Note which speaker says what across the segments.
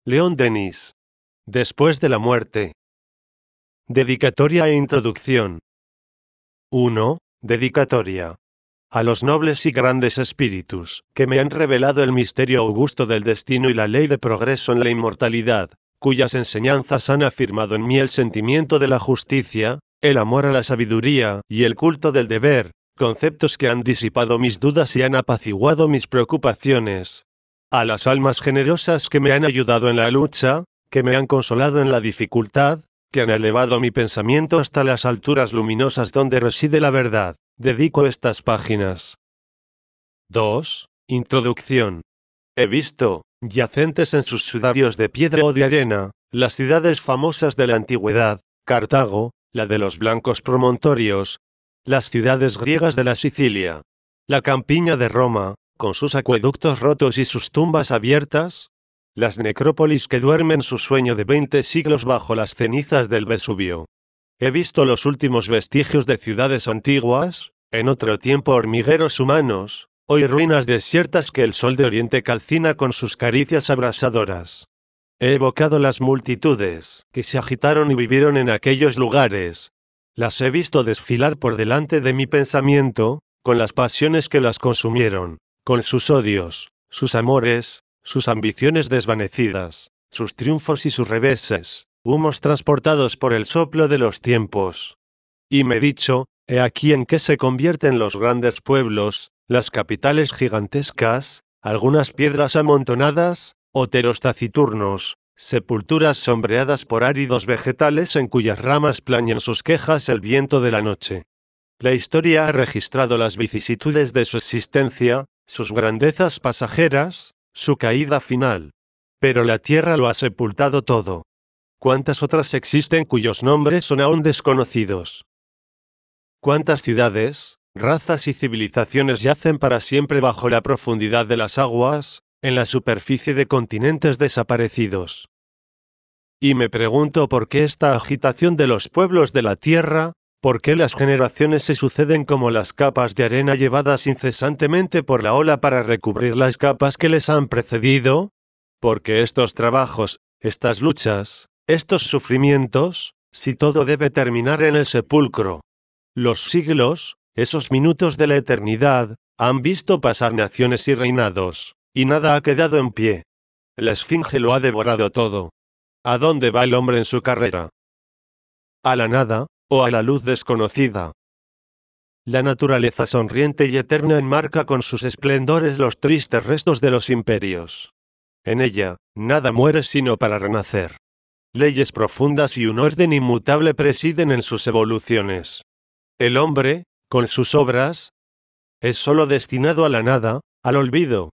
Speaker 1: León Denis. Después de la muerte. Dedicatoria e introducción. 1. Dedicatoria. A los nobles y grandes espíritus, que me han revelado el misterio augusto del destino y la ley de progreso en la inmortalidad, cuyas enseñanzas han afirmado en mí el sentimiento de la justicia, el amor a la sabiduría y el culto del deber, conceptos que han disipado mis dudas y han apaciguado mis preocupaciones. A las almas generosas que me han ayudado en la lucha, que me han consolado en la dificultad, que han elevado mi pensamiento hasta las alturas luminosas donde reside la verdad, dedico estas páginas. 2. Introducción. He visto, yacentes en sus sudarios de piedra o de arena, las ciudades famosas de la antigüedad, Cartago, la de los blancos promontorios, las ciudades griegas de la Sicilia, la campiña de Roma, con sus acueductos rotos y sus tumbas abiertas, las necrópolis que duermen su sueño de 20 siglos bajo las cenizas del Vesubio. He visto los últimos vestigios de ciudades antiguas, en otro tiempo hormigueros humanos, hoy ruinas desiertas que el sol de Oriente calcina con sus caricias abrasadoras. He evocado las multitudes que se agitaron y vivieron en aquellos lugares. Las he visto desfilar por delante de mi pensamiento, con las pasiones que las consumieron, con sus odios, sus amores, sus ambiciones desvanecidas, sus triunfos y sus reveses, humos transportados por el soplo de los tiempos. Y me he dicho, he aquí en qué se convierten los grandes pueblos, las capitales gigantescas, algunas piedras amontonadas, oteros taciturnos, sepulturas sombreadas por áridos vegetales en cuyas ramas plañen sus quejas el viento de la noche. La historia ha registrado las vicisitudes de su existencia, sus grandezas pasajeras, su caída final. Pero la tierra lo ha sepultado todo. ¿Cuántas otras existen cuyos nombres son aún desconocidos? ¿Cuántas ciudades, razas y civilizaciones yacen para siempre bajo la profundidad de las aguas, en la superficie de continentes desaparecidos? Y me pregunto por qué esta agitación de los pueblos de la tierra, por qué las generaciones se suceden como las capas de arena llevadas incesantemente por la ola para recubrir las capas que les han precedido. Porque estos trabajos, estas luchas, estos sufrimientos, si todo debe terminar en el sepulcro. Los siglos, esos minutos de la eternidad, han visto pasar naciones y reinados, y nada ha quedado en pie. La esfinge lo ha devorado todo. ¿A dónde va el hombre en su carrera? ¿A la nada, o a la luz desconocida? La naturaleza sonriente y eterna enmarca con sus esplendores los tristes restos de los imperios. En ella, nada muere sino para renacer. Leyes profundas y un orden inmutable presiden en sus evoluciones. El hombre, con sus obras, es sólo destinado a la nada, al olvido.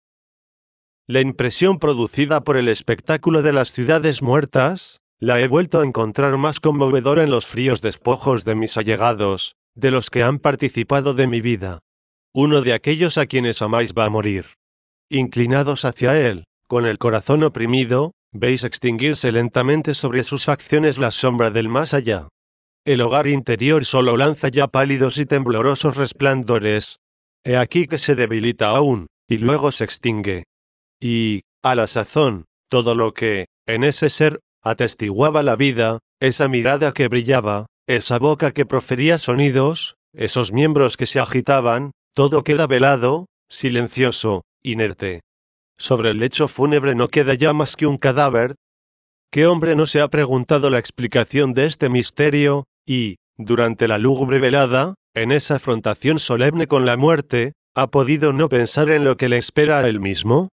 Speaker 1: La impresión producida por el espectáculo de las ciudades muertas, la he vuelto a encontrar más conmovedora en los fríos despojos de mis allegados, de los que han participado de mi vida. Uno de aquellos a quienes amáis va a morir. Inclinados hacia él, con el corazón oprimido, veis extinguirse lentamente sobre sus facciones la sombra del más allá. El hogar interior solo lanza ya pálidos y temblorosos resplandores. He aquí que se debilita aún, y luego se extingue. Y, a la sazón, todo lo que, en ese ser, atestiguaba la vida, esa mirada que brillaba, esa boca que profería sonidos, esos miembros que se agitaban, todo queda velado, silencioso, inerte. Sobre el lecho fúnebre no queda ya más que un cadáver. ¿Qué hombre no se ha preguntado la explicación de este misterio, y, durante la lúgubre velada, en esa afrontación solemne con la muerte, ha podido no pensar en lo que le espera a él mismo?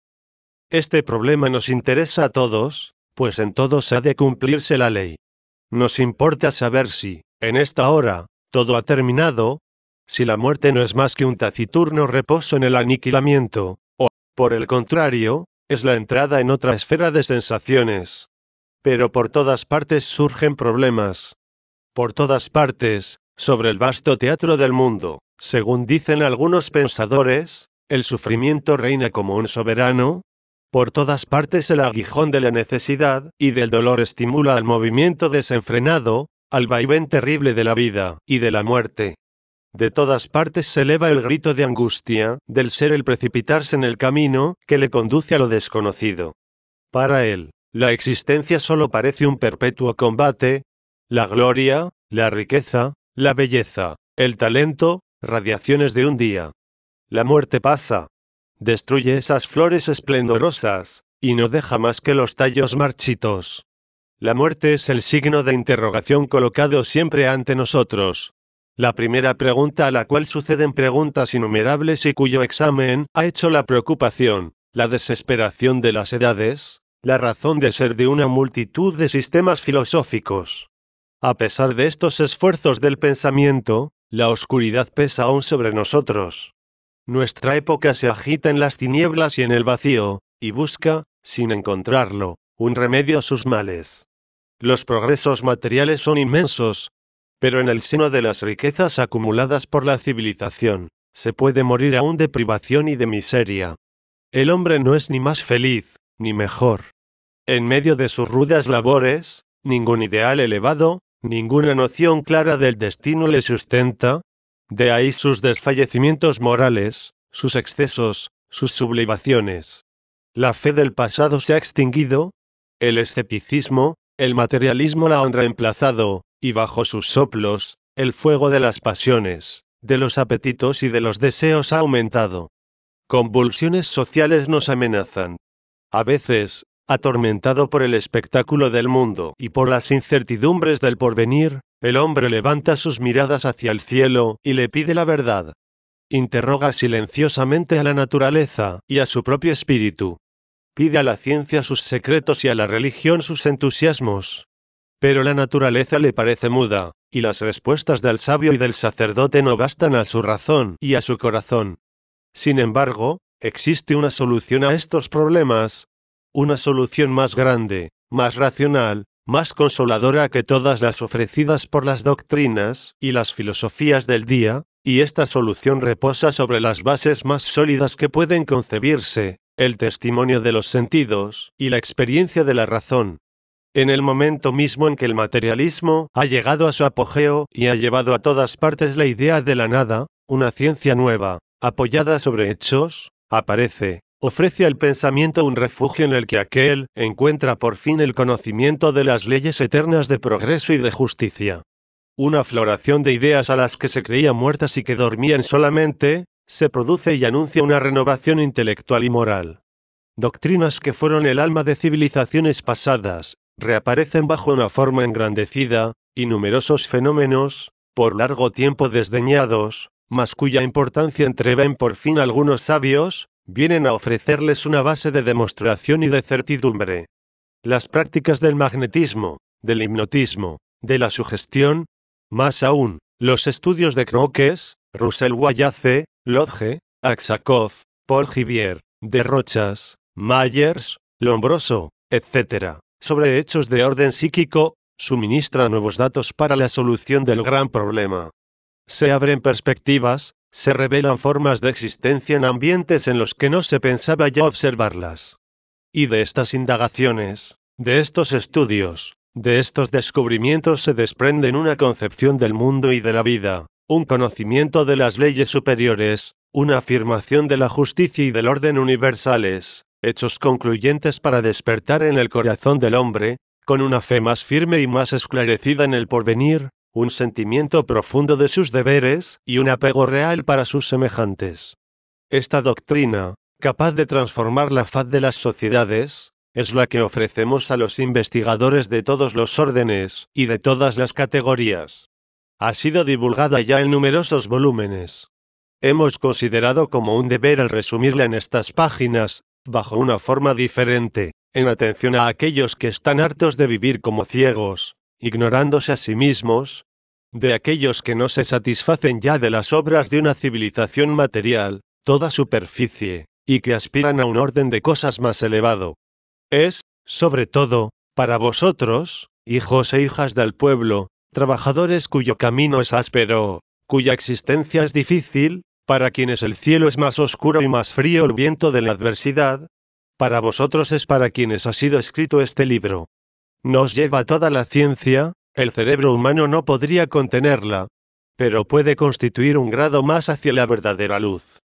Speaker 1: Este problema nos interesa a todos, pues en todos ha de cumplirse la ley. Nos importa saber si, en esta hora, todo ha terminado, si la muerte no es más que un taciturno reposo en el aniquilamiento, o, por el contrario, es la entrada en otra esfera de sensaciones. Pero por todas partes surgen problemas. Por todas partes, sobre el vasto teatro del mundo, según dicen algunos pensadores, el sufrimiento reina como un soberano. Por todas partes el aguijón de la necesidad y del dolor estimula al movimiento desenfrenado, al vaivén terrible de la vida y de la muerte. De todas partes se eleva el grito de angustia del ser el precipitarse en el camino que le conduce a lo desconocido. Para él, La existencia solo parece un perpetuo combate. La gloria, la riqueza, la belleza, el talento, radiaciones de un día. La muerte pasa. Destruye esas flores esplendorosas, y no deja más que los tallos marchitos. La muerte es el signo de interrogación colocado siempre ante nosotros. La primera pregunta a la cual suceden preguntas innumerables y cuyo examen ha hecho la preocupación, la desesperación de las edades, la razón de ser de una multitud de sistemas filosóficos. A pesar de estos esfuerzos del pensamiento, la oscuridad pesa aún sobre nosotros. Nuestra época se agita en las tinieblas y en el vacío, y busca, sin encontrarlo, un remedio a sus males. Los progresos materiales son inmensos, pero en el seno de las riquezas acumuladas por la civilización, se puede morir aún de privación y de miseria. El hombre no es ni más feliz, ni mejor. En medio de sus rudas labores, ningún ideal elevado, ninguna noción clara del destino le sustenta. De ahí sus desfallecimientos morales, sus excesos, sus sublimaciones. La fe del pasado se ha extinguido, el escepticismo, el materialismo la han reemplazado, y bajo sus soplos, el fuego de las pasiones, de los apetitos y de los deseos ha aumentado. Convulsiones sociales nos amenazan. A veces, atormentado por el espectáculo del mundo y por las incertidumbres del porvenir, el hombre levanta sus miradas hacia el cielo y le pide la verdad. Interroga silenciosamente a la naturaleza y a su propio espíritu. Pide a la ciencia sus secretos y a la religión sus entusiasmos. Pero la naturaleza le parece muda, y las respuestas del sabio y del sacerdote no bastan a su razón y a su corazón. Sin embargo, existe una solución a estos problemas, una solución más grande, más racional, más consoladora que todas las ofrecidas por las doctrinas y las filosofías del día, y esta solución reposa sobre las bases más sólidas que pueden concebirse, el testimonio de los sentidos y la experiencia de la razón. En el momento mismo en que el materialismo ha llegado a su apogeo y ha llevado a todas partes la idea de la nada, una ciencia nueva, apoyada sobre hechos, aparece, ofrece al pensamiento un refugio en el que aquél encuentra por fin el conocimiento de las leyes eternas de progreso y de justicia. Una floración de ideas a las que se creía muertas y que dormían solamente, se produce y anuncia una renovación intelectual y moral. Doctrinas que fueron el alma de civilizaciones pasadas, reaparecen bajo una forma engrandecida, y numerosos fenómenos, por largo tiempo desdeñados, mas cuya importancia entreven por fin algunos sabios, vienen a ofrecerles una base de demostración y de certidumbre. Las prácticas del magnetismo, del hipnotismo, de la sugestión, más aún, los estudios de Crookes, Russell Wallace, Lodge, Aksakov, Paul Givier, de Rochas, Myers, Lombroso, etc., sobre hechos de orden psíquico, suministra nuevos datos para la solución del gran problema. Se abren perspectivas, se revelan formas de existencia en ambientes en los que no se pensaba ya observarlas. Y de estas indagaciones, de estos estudios, de estos descubrimientos se desprenden una concepción del mundo y de la vida, un conocimiento de las leyes superiores, una afirmación de la justicia y del orden universales, hechos concluyentes para despertar en el corazón del hombre, con una fe más firme y más esclarecida en el porvenir, un sentimiento profundo de sus deberes y un apego real para sus semejantes. Esta doctrina, capaz de transformar la faz de las sociedades, es la que ofrecemos a los investigadores de todos los órdenes y de todas las categorías. Ha sido divulgada ya en numerosos volúmenes. Hemos considerado como un deber el resumirla en estas páginas, bajo una forma diferente, en atención a aquellos que están hartos de vivir como ciegos, ignorándose a sí mismos, de aquellos que no se satisfacen ya de las obras de una civilización material, toda superficie, y que aspiran a un orden de cosas más elevado. Es, sobre todo, para vosotros, hijos e hijas del pueblo, trabajadores cuyo camino es áspero, cuya existencia es difícil, para quienes el cielo es más oscuro y más frío el viento de la adversidad, para vosotros es para quienes ha sido escrito este libro. Nos lleva toda la ciencia, el cerebro humano no podría contenerla, pero puede constituir un grado más hacia la verdadera luz.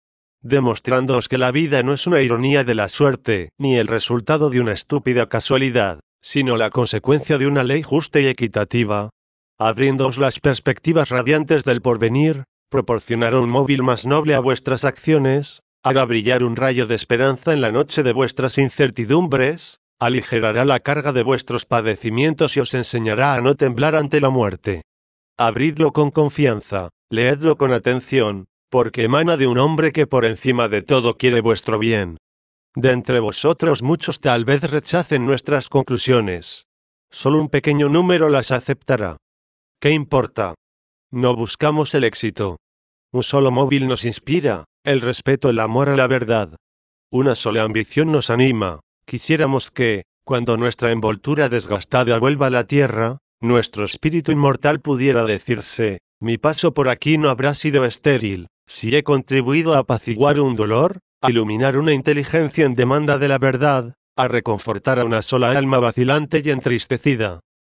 Speaker 1: demostrándoos que la vida no es una ironía de la suerte, ni el resultado de una estúpida casualidad, sino la consecuencia de una ley justa y equitativa. Abriéndoos las perspectivas radiantes del porvenir, proporcionará un móvil más noble a vuestras acciones, hará brillar un rayo de esperanza en la noche de vuestras incertidumbres, aligerará la carga de vuestros padecimientos y os enseñará a no temblar ante la muerte. Abridlo con confianza, leedlo con atención, porque emana de un hombre que por encima de todo quiere vuestro bien. De entre vosotros muchos tal vez rechacen nuestras conclusiones. Solo un pequeño número las aceptará. ¿Qué importa? No buscamos el éxito. Un solo móvil nos inspira, el respeto, el amor a la verdad. Una sola ambición nos anima. Quisiéramos que, cuando nuestra envoltura desgastada vuelva a la tierra, nuestro espíritu inmortal pudiera decirse: mi paso por aquí no habrá sido estéril, si he contribuido a apaciguar un dolor, a iluminar una inteligencia en demanda de la verdad, a reconfortar a una sola alma vacilante y entristecida,